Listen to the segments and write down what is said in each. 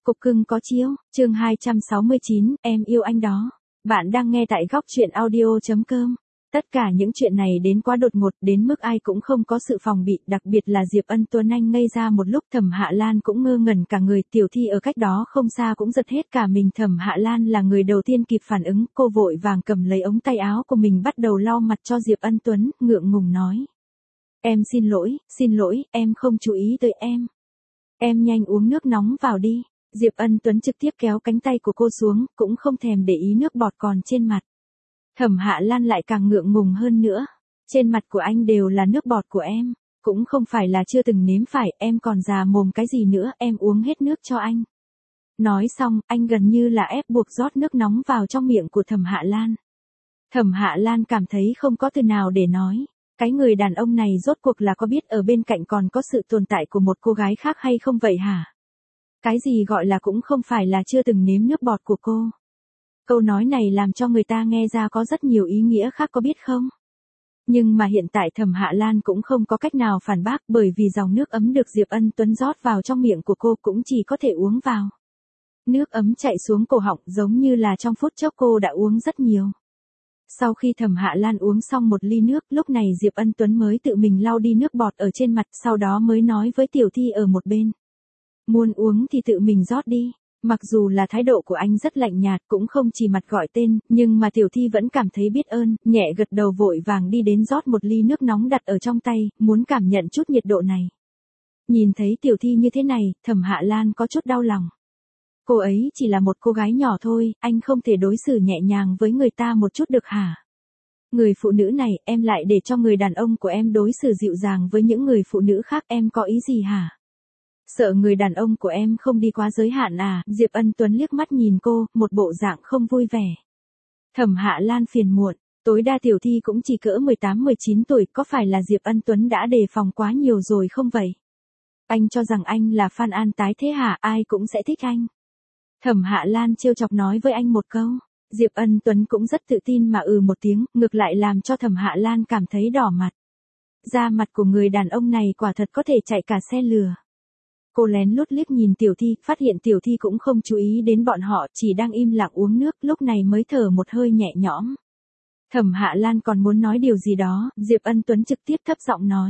Cục cưng có chiếu, chương 269, em yêu anh đó. Bạn đang nghe tại góc truyện audio.com. Tất cả những chuyện này đến quá đột ngột đến mức ai cũng không có sự phòng bị, đặc biệt là Diệp Ân Tuấn. Anh ngây ra một lúc, Thẩm Hạ Lan cũng ngơ ngẩn cả người, Tiểu Thi ở cách đó không xa cũng giật hết cả mình. Thẩm Hạ Lan là người đầu tiên kịp phản ứng, cô vội vàng cầm lấy ống tay áo của mình bắt đầu lau mặt cho Diệp Ân Tuấn, ngượng ngùng nói. Em xin lỗi, em không chú ý tới em. Em nhanh uống nước nóng vào đi. Diệp Ân Tuấn trực tiếp kéo cánh tay của cô xuống, cũng không thèm để ý nước bọt còn trên mặt. Thẩm Hạ Lan lại càng ngượng ngùng hơn nữa. Trên mặt của anh đều là nước bọt của em. Cũng không phải là chưa từng nếm phải, em còn già mồm cái gì nữa, em uống hết nước cho anh. Nói xong, anh gần như là ép buộc rót nước nóng vào trong miệng của Thẩm Hạ Lan. Thẩm Hạ Lan cảm thấy không có từ nào để nói. Cái người đàn ông này rốt cuộc là có biết ở bên cạnh còn có sự tồn tại của một cô gái khác hay không vậy hả? Cái gì gọi là cũng không phải là chưa từng nếm nước bọt của cô. Câu nói này làm cho người ta nghe ra có rất nhiều ý nghĩa khác, có biết không? Nhưng mà hiện tại Thẩm Hạ Lan cũng không có cách nào phản bác, bởi vì dòng nước ấm được Diệp Ân Tuấn rót vào trong miệng của cô cũng chỉ có thể uống vào. Nước ấm chạy xuống cổ họng giống như là trong phút chốc cô đã uống rất nhiều. Sau khi Thẩm Hạ Lan uống xong một ly nước, lúc này Diệp Ân Tuấn mới tự mình lau đi nước bọt ở trên mặt, sau đó mới nói với Tiểu Thi ở một bên. Muốn uống thì tự mình rót đi. Mặc dù là thái độ của anh rất lạnh nhạt, cũng không chỉ mặt gọi tên, nhưng mà Tiểu Thi vẫn cảm thấy biết ơn, nhẹ gật đầu vội vàng đi đến rót một ly nước nóng đặt ở trong tay, muốn cảm nhận chút nhiệt độ này. Nhìn thấy Tiểu Thi như thế này, Thẩm Hạ Lan có chút đau lòng. Cô ấy chỉ là một cô gái nhỏ thôi, anh không thể đối xử nhẹ nhàng với người ta một chút được hả? Người phụ nữ này, em lại để cho người đàn ông của em đối xử dịu dàng với những người phụ nữ khác, em có ý gì hả? Sợ người đàn ông của em không đi quá giới hạn à? Diệp Ân Tuấn liếc mắt nhìn cô, một bộ dạng không vui vẻ. Thẩm Hạ Lan phiền muộn, tối đa Tiểu Thi cũng chỉ cỡ 18-19 tuổi, có phải là Diệp Ân Tuấn đã đề phòng quá nhiều rồi không vậy? Anh cho rằng anh là fan an tái thế hả? Ai cũng sẽ thích anh. Thẩm Hạ Lan trêu chọc nói với anh một câu. Diệp Ân Tuấn cũng rất tự tin mà một tiếng, ngược lại làm cho Thẩm Hạ Lan cảm thấy đỏ mặt. Da mặt của người đàn ông này quả thật có thể chạy cả xe lửa. Cô lén lút liếc nhìn Tiểu Thi, phát hiện Tiểu Thi cũng không chú ý đến bọn họ, chỉ đang im lặng uống nước, lúc này mới thở một hơi nhẹ nhõm. Thẩm Hạ Lan còn muốn nói điều gì đó, Diệp Ân Tuấn trực tiếp thấp giọng nói.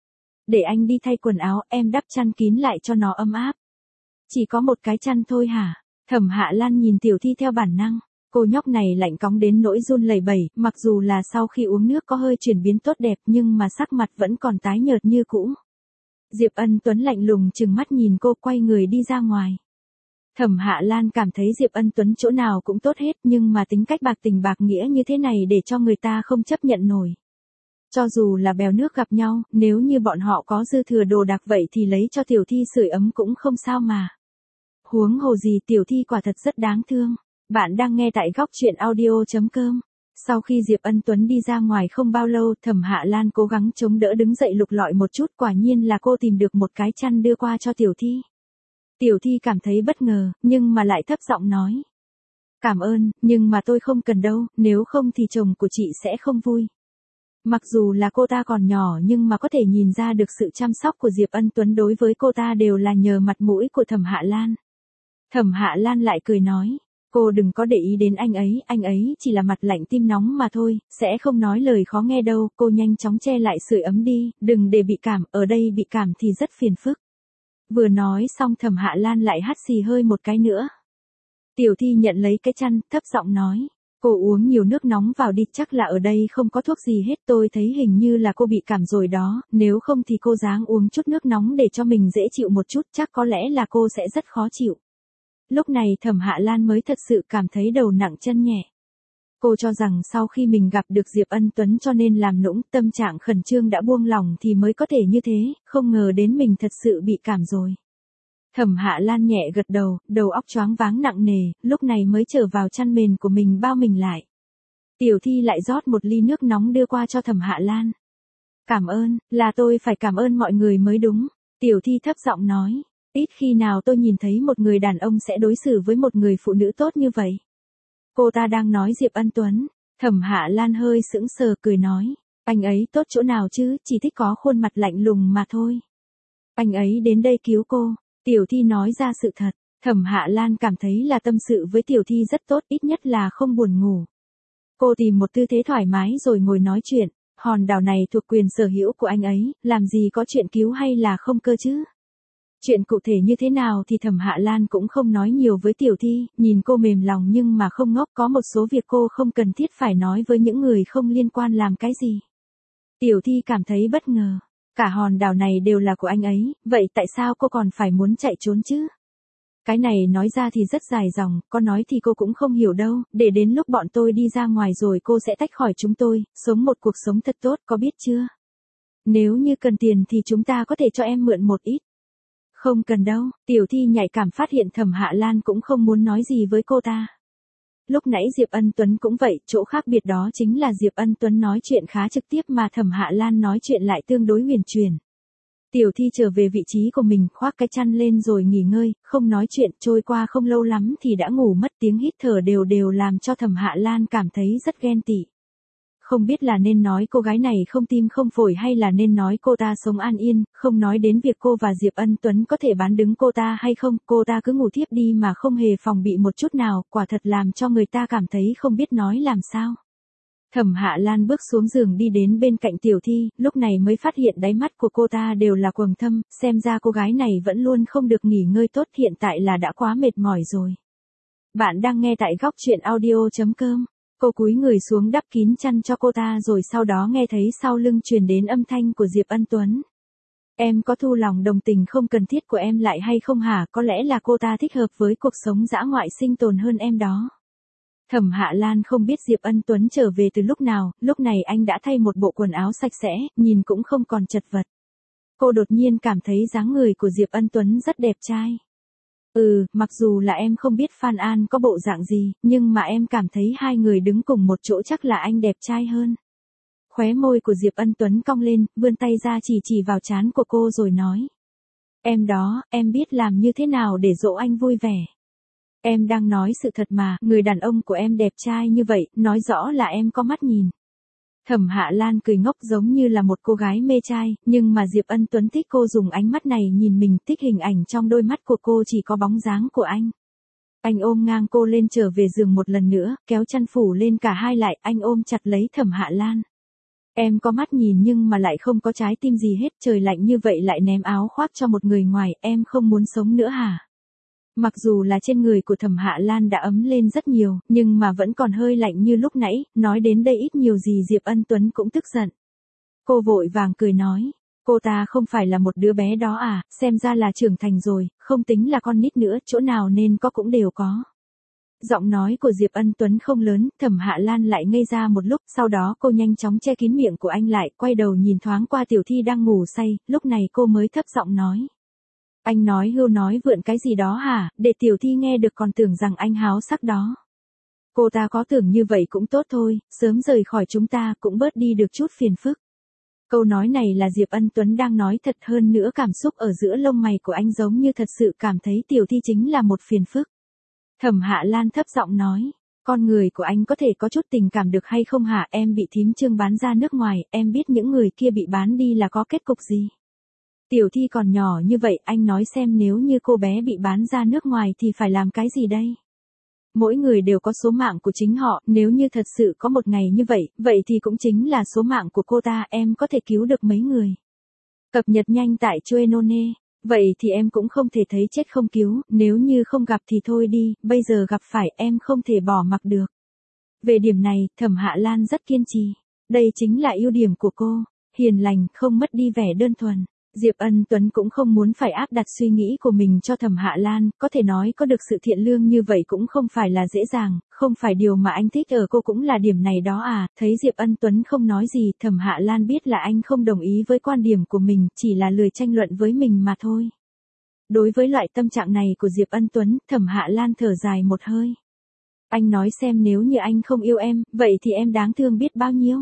Để anh đi thay quần áo, em đắp chăn kín lại cho nó ấm áp. Chỉ có một cái chăn thôi hả? Thẩm Hạ Lan nhìn Tiểu Thi theo bản năng. Cô nhóc này lạnh cóng đến nỗi run lẩy bẩy, mặc dù là sau khi uống nước có hơi chuyển biến tốt đẹp nhưng mà sắc mặt vẫn còn tái nhợt như cũ. Diệp Ân Tuấn lạnh lùng trừng mắt nhìn cô, quay người đi ra ngoài. Thẩm Hạ Lan cảm thấy Diệp Ân Tuấn chỗ nào cũng tốt hết, nhưng mà tính cách bạc tình bạc nghĩa như thế này để cho người ta không chấp nhận nổi. Cho dù là bèo nước gặp nhau, nếu như bọn họ có dư thừa đồ đạc vậy thì lấy cho Tiểu Thi sưởi ấm cũng không sao mà. Huống hồ gì, Tiểu Thi quả thật rất đáng thương. Bạn đang nghe tại góc truyện audio.com. Sau khi Diệp Ân Tuấn đi ra ngoài không bao lâu, Thẩm Hạ Lan cố gắng chống đỡ đứng dậy lục lọi một chút, quả nhiên là cô tìm được một cái chăn đưa qua cho Tiểu Thi. Tiểu Thi cảm thấy bất ngờ, nhưng mà lại thấp giọng nói. Cảm ơn, nhưng mà tôi không cần đâu, nếu không thì chồng của chị sẽ không vui. Mặc dù là cô ta còn nhỏ nhưng mà có thể nhìn ra được sự chăm sóc của Diệp Ân Tuấn đối với cô ta đều là nhờ mặt mũi của Thẩm Hạ Lan. Thẩm Hạ Lan lại cười nói. Cô đừng có để ý đến anh ấy chỉ là mặt lạnh tim nóng mà thôi, sẽ không nói lời khó nghe đâu, cô nhanh chóng che lại sưởi ấm đi, đừng để bị cảm, ở đây bị cảm thì rất phiền phức. Vừa nói xong Thẩm Hạ Lan lại hắt xì hơi một cái nữa. Tiểu Thi nhận lấy cái chăn, thấp giọng nói, cô uống nhiều nước nóng vào đi, chắc là ở đây không có thuốc gì hết, tôi thấy hình như là cô bị cảm rồi đó, nếu không thì cô ráng uống chút nước nóng để cho mình dễ chịu một chút, chắc có lẽ là cô sẽ rất khó chịu. Lúc này Thẩm Hạ Lan mới thật sự cảm thấy đầu nặng chân nhẹ. Cô cho rằng sau khi mình gặp được Diệp Ân Tuấn cho nên làm nũng, tâm trạng khẩn trương đã buông lỏng thì mới có thể như thế, không ngờ đến mình thật sự bị cảm rồi. Thẩm Hạ Lan nhẹ gật đầu, đầu óc choáng váng nặng nề, lúc này mới trở vào chăn mền của mình bao mình lại. Tiểu Thi lại rót một ly nước nóng đưa qua cho Thẩm Hạ Lan. Cảm ơn, là tôi phải cảm ơn mọi người mới đúng. Tiểu Thi thấp giọng nói. Ít khi nào tôi nhìn thấy một người đàn ông sẽ đối xử với một người phụ nữ tốt như vậy. Cô ta đang nói Diệp Ân Tuấn. Thẩm Hạ Lan hơi sững sờ cười nói. Anh ấy tốt chỗ nào chứ, chỉ thích có khuôn mặt lạnh lùng mà thôi. Anh ấy đến đây cứu cô. Tiểu Thi nói ra sự thật. Thẩm Hạ Lan cảm thấy là tâm sự với Tiểu Thi rất tốt, ít nhất là không buồn ngủ. Cô tìm một tư thế thoải mái rồi ngồi nói chuyện, hòn đảo này thuộc quyền sở hữu của anh ấy, làm gì có chuyện cứu hay là không cơ chứ. Chuyện cụ thể như thế nào thì Thẩm Hạ Lan cũng không nói nhiều với Tiểu Thi, nhìn cô mềm lòng nhưng mà không ngốc, có một số việc cô không cần thiết phải nói với những người không liên quan làm cái gì. Tiểu Thi cảm thấy bất ngờ, cả hòn đảo này đều là của anh ấy, vậy tại sao cô còn phải muốn chạy trốn chứ? Cái này nói ra thì rất dài dòng, có nói thì cô cũng không hiểu đâu, để đến lúc bọn tôi đi ra ngoài rồi cô sẽ tách khỏi chúng tôi, sống một cuộc sống thật tốt, có biết chưa? Nếu như cần tiền thì chúng ta có thể cho em mượn một ít. Không cần đâu, Tiểu Thi nhạy cảm phát hiện Thẩm Hạ Lan cũng không muốn nói gì với cô ta. Lúc nãy Diệp Ân Tuấn cũng vậy, chỗ khác biệt đó chính là Diệp Ân Tuấn nói chuyện khá trực tiếp mà Thẩm Hạ Lan nói chuyện lại tương đối huyền chuyển. Tiểu Thi trở về vị trí của mình, khoác cái chăn lên rồi nghỉ ngơi, không nói chuyện, trôi qua không lâu lắm thì đã ngủ mất, tiếng hít thở đều đều làm cho Thẩm Hạ Lan cảm thấy rất ghen tị. Không biết là nên nói cô gái này không tim không phổi hay là nên nói cô ta sống an yên, không nói đến việc cô và Diệp Ân Tuấn có thể bán đứng cô ta hay không, cô ta cứ ngủ thiếp đi mà không hề phòng bị một chút nào, quả thật làm cho người ta cảm thấy không biết nói làm sao. Thẩm Hạ Lan bước xuống giường đi đến bên cạnh Tiểu Thi, lúc này mới phát hiện đáy mắt của cô ta đều là quầng thâm, xem ra cô gái này vẫn luôn không được nghỉ ngơi tốt, hiện tại là đã quá mệt mỏi rồi. Bạn đang nghe tại góc truyện audio.com. Cô cúi người xuống đắp kín chăn cho cô ta rồi sau đó nghe thấy sau lưng truyền đến âm thanh của Diệp Ân Tuấn. Em có thu lòng đồng tình không cần thiết của em lại hay không hả, có lẽ là cô ta thích hợp với cuộc sống dã ngoại sinh tồn hơn em đó. Thẩm Hạ Lan không biết Diệp Ân Tuấn trở về từ lúc nào, lúc này anh đã thay một bộ quần áo sạch sẽ, nhìn cũng không còn chật vật. Cô đột nhiên cảm thấy dáng người của Diệp Ân Tuấn rất đẹp trai. Mặc dù là em không biết Phan An có bộ dạng gì, nhưng mà em cảm thấy hai người đứng cùng một chỗ chắc là anh đẹp trai hơn. Khóe môi của Diệp Ân Tuấn cong lên, vươn tay ra chỉ vào trán của cô rồi nói. Em đó, em biết làm như thế nào để dỗ anh vui vẻ. Em đang nói sự thật mà, người đàn ông của em đẹp trai như vậy, nói rõ là em có mắt nhìn. Thẩm Hạ Lan cười ngốc giống như là một cô gái mê trai, nhưng mà Diệp Ân Tuấn thích cô dùng ánh mắt này nhìn mình, thích hình ảnh trong đôi mắt của cô chỉ có bóng dáng của anh. Anh ôm ngang cô lên trở về giường một lần nữa, kéo chăn phủ lên cả hai lại, anh ôm chặt lấy Thẩm Hạ Lan. Em có mắt nhìn nhưng mà lại không có trái tim gì hết, trời lạnh như vậy lại ném áo khoác cho một người ngoài, em không muốn sống nữa hả? Mặc dù là trên người của Thẩm Hạ Lan đã ấm lên rất nhiều, nhưng mà vẫn còn hơi lạnh như lúc nãy, nói đến đây ít nhiều gì Diệp Ân Tuấn cũng tức giận. Cô vội vàng cười nói, cô ta không phải là một đứa bé đó à, xem ra là trưởng thành rồi, không tính là con nít nữa, chỗ nào nên có cũng đều có. Giọng nói của Diệp Ân Tuấn không lớn, Thẩm Hạ Lan lại ngây ra một lúc, sau đó cô nhanh chóng che kín miệng của anh lại, quay đầu nhìn thoáng qua Tiểu Thi đang ngủ say, lúc này cô mới thấp giọng nói. Anh nói hưu nói vượn cái gì đó hả, để Tiểu Thi nghe được còn tưởng rằng anh háo sắc đó. Cô ta có tưởng như vậy cũng tốt thôi, sớm rời khỏi chúng ta cũng bớt đi được chút phiền phức. Câu nói này là Diệp Ân Tuấn đang nói thật, hơn nữa cảm xúc ở giữa lông mày của anh giống như thật sự cảm thấy Tiểu Thi chính là một phiền phức. Thẩm Hạ Lan thấp giọng nói, con người của anh có thể có chút tình cảm được hay không hả, em bị thím Trương bán ra nước ngoài, em biết những người kia bị bán đi là có kết cục gì. Tiểu Thi còn nhỏ như vậy, anh nói xem nếu như cô bé bị bán ra nước ngoài thì phải làm cái gì đây? Mỗi người đều có số mạng của chính họ, nếu như thật sự có một ngày như vậy, vậy thì cũng chính là số mạng của cô ta, em có thể cứu được mấy người. Cập nhật nhanh tại Choenone. Vậy thì em cũng không thể thấy chết không cứu, nếu như không gặp thì thôi đi, bây giờ gặp phải em không thể bỏ mặc được. Về điểm này, Thẩm Hạ Lan rất kiên trì. Đây chính là ưu điểm của cô, hiền lành, không mất đi vẻ đơn thuần. Diệp Ân Tuấn cũng không muốn phải áp đặt suy nghĩ của mình cho Thẩm Hạ Lan, có thể nói có được sự thiện lương như vậy cũng không phải là dễ dàng, không phải điều mà anh thích ở cô cũng là điểm này đó à, thấy Diệp Ân Tuấn không nói gì, Thẩm Hạ Lan biết là anh không đồng ý với quan điểm của mình, chỉ là lười tranh luận với mình mà thôi. Đối với loại tâm trạng này của Diệp Ân Tuấn, Thẩm Hạ Lan thở dài một hơi. Anh nói xem nếu như anh không yêu em, vậy thì em đáng thương biết bao nhiêu.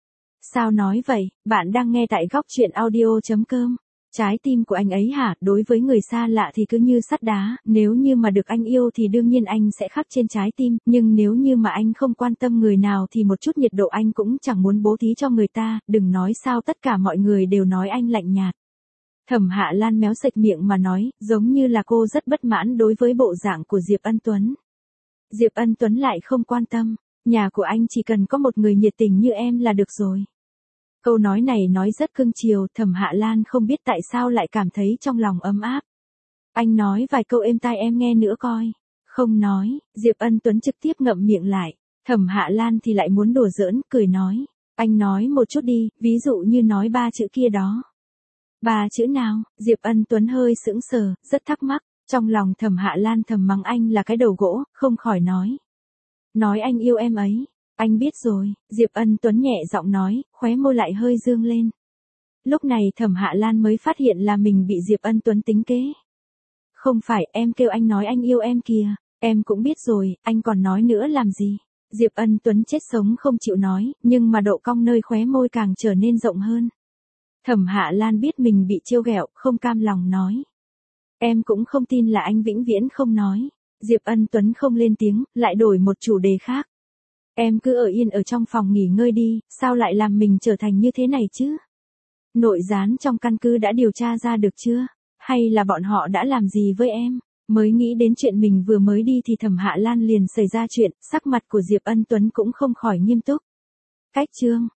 Sao nói vậy, bạn đang nghe tại góc truyện audio.com. Trái tim của anh ấy hả, đối với người xa lạ thì cứ như sắt đá, nếu như mà được anh yêu thì đương nhiên anh sẽ khắc trên trái tim, nhưng nếu như mà anh không quan tâm người nào thì một chút nhiệt độ anh cũng chẳng muốn bố thí cho người ta, đừng nói sao tất cả mọi người đều nói anh lạnh nhạt. Thẩm Hạ Lan méo sạch miệng mà nói, giống như là cô rất bất mãn đối với bộ dạng của Diệp Ân Tuấn. Diệp Ân Tuấn lại không quan tâm, nhà của anh chỉ cần có một người nhiệt tình như em là được rồi. Câu nói này nói rất cưng chiều, Thẩm Hạ Lan không biết tại sao lại cảm thấy trong lòng ấm áp. Anh nói vài câu êm tai em nghe nữa coi. Không nói, Diệp Ân Tuấn trực tiếp ngậm miệng lại. Thẩm Hạ Lan thì lại muốn đùa giỡn, cười nói. Anh nói một chút đi, ví dụ như nói 3 chữ kia đó. 3 chữ nào? Diệp Ân Tuấn hơi sững sờ, rất thắc mắc. Trong lòng Thẩm Hạ Lan thầm mắng anh là cái đầu gỗ, không khỏi nói. Nói anh yêu em ấy. Anh biết rồi, Diệp Ân Tuấn nhẹ giọng nói, khóe môi lại hơi dương lên. Lúc này Thẩm Hạ Lan mới phát hiện là mình bị Diệp Ân Tuấn tính kế. Không phải, em kêu anh nói anh yêu em kìa, em cũng biết rồi, anh còn nói nữa làm gì. Diệp Ân Tuấn chết sống không chịu nói, nhưng mà độ cong nơi khóe môi càng trở nên rộng hơn. Thẩm Hạ Lan biết mình bị trêu ghẹo, không cam lòng nói. Em cũng không tin là anh vĩnh viễn không nói. Diệp Ân Tuấn không lên tiếng, lại đổi một chủ đề khác. Em cứ ở yên ở trong phòng nghỉ ngơi đi, sao lại làm mình trở thành như thế này chứ? Nội gián trong căn cứ đã điều tra ra được chưa? Hay là bọn họ đã làm gì với em? Mới nghĩ đến chuyện mình vừa mới đi thì Thẩm Hạ Lan liền xảy ra chuyện, sắc mặt của Diệp Ân Tuấn cũng không khỏi nghiêm túc. Cách chương